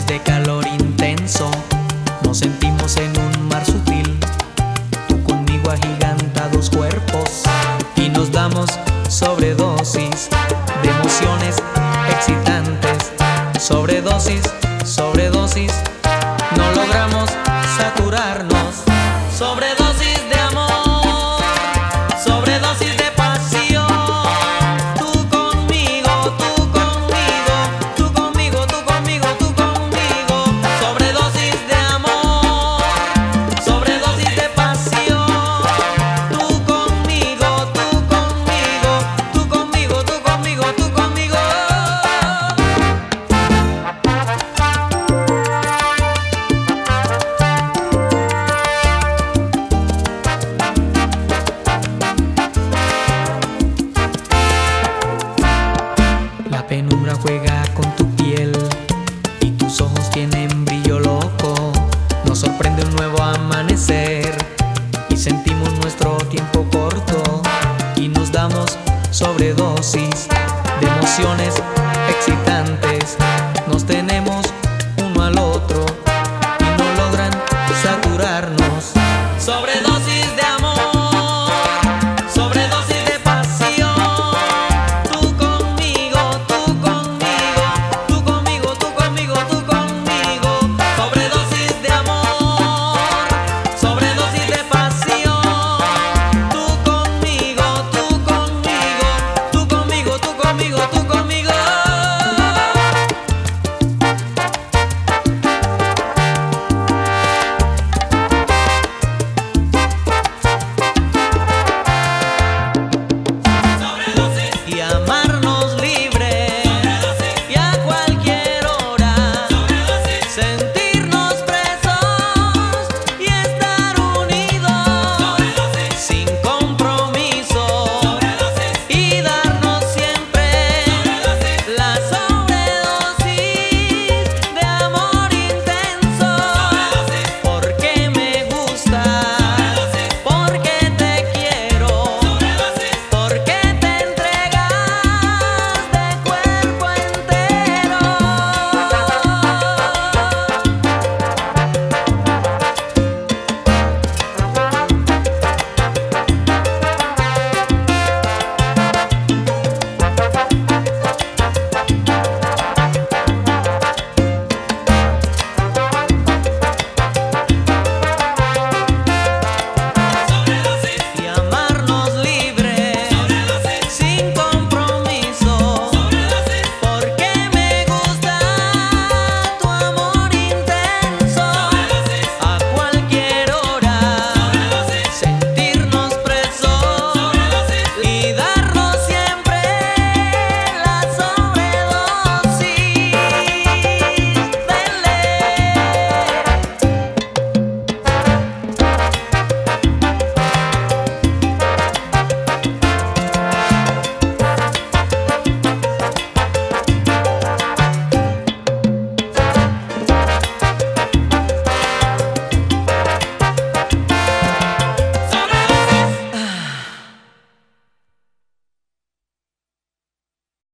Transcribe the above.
de calor intenso, nos sentimos en un mar sutil. Tú conmigo agigantados cuerpos y nos damos sobredosis de emociones excitantes. Sobredosis, sobredosis, no logramos saturarnos. Sobredosis de amor, sobredosis de pasión. Tú conmigo, tú conmigo, tú conmigo, tú conmigo, tú conmigo. Sobredosis de amor, sobredosis de pasión. Tú conmigo, tú conmigo, tú conmigo, tú conmigo, tú conmigo. La penumbra juega con tu piel y tus ojos tienen brillo loco. Nos sorprende un nuevo amanecer y sentimos nuestro tiempo corto y nos damos sobredosis de emociones